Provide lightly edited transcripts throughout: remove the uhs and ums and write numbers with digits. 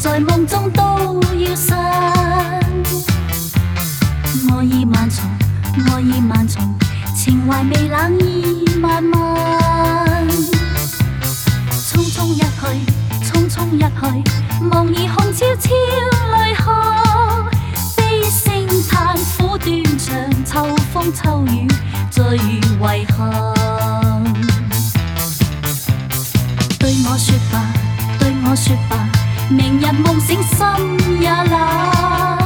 在夢中都要散。愛意萬重，愛意萬重，情懷未冷意漫漫。匆匆一去，匆匆一去，望已紅悄悄淚河。悲聲嘆苦斷腸，秋風秋雨最遺憾。對我說吧，對我說吧，明日夢醒心也冷。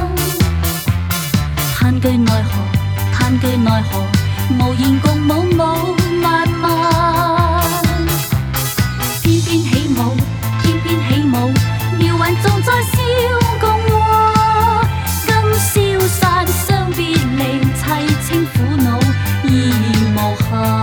嘆句奈何，嘆句奈何，無言共舞舞漫漫。翩翩起舞，翩翩起舞，妙韻縱在笑共和。今消散相別離，凄清苦惱已無限。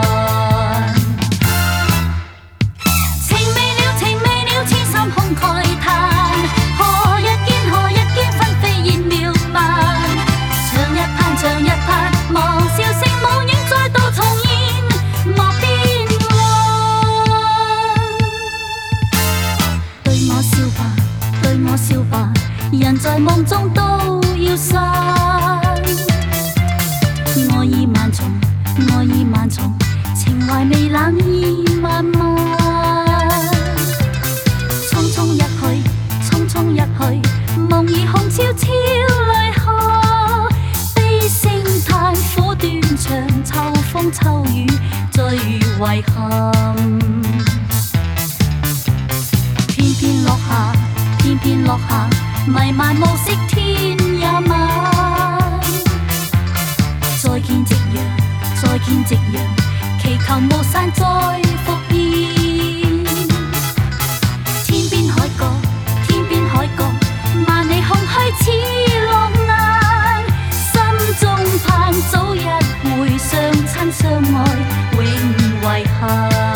空慨嘆，何日見何日見，紛飛燕渺漫。長日盼長日盼，望笑聲舞影再度重現，莫變幻。對我笑吧，對我笑吧，人在夢中都要散。愛意萬重，愛意萬重，情懷未冷意漫漫。匆匆一去，夢已紅悄悄淚河。悲聲嘆苦斷腸，秋風秋雨最遺憾。偏偏落下，偏偏落下，迷漫暮色天也晚。再見夕陽，再見夕陽，祈求霧散再復現。天邊海角，天邊海角，萬里空虛似浪漫。心中盼早日會相親相愛，永遺憾。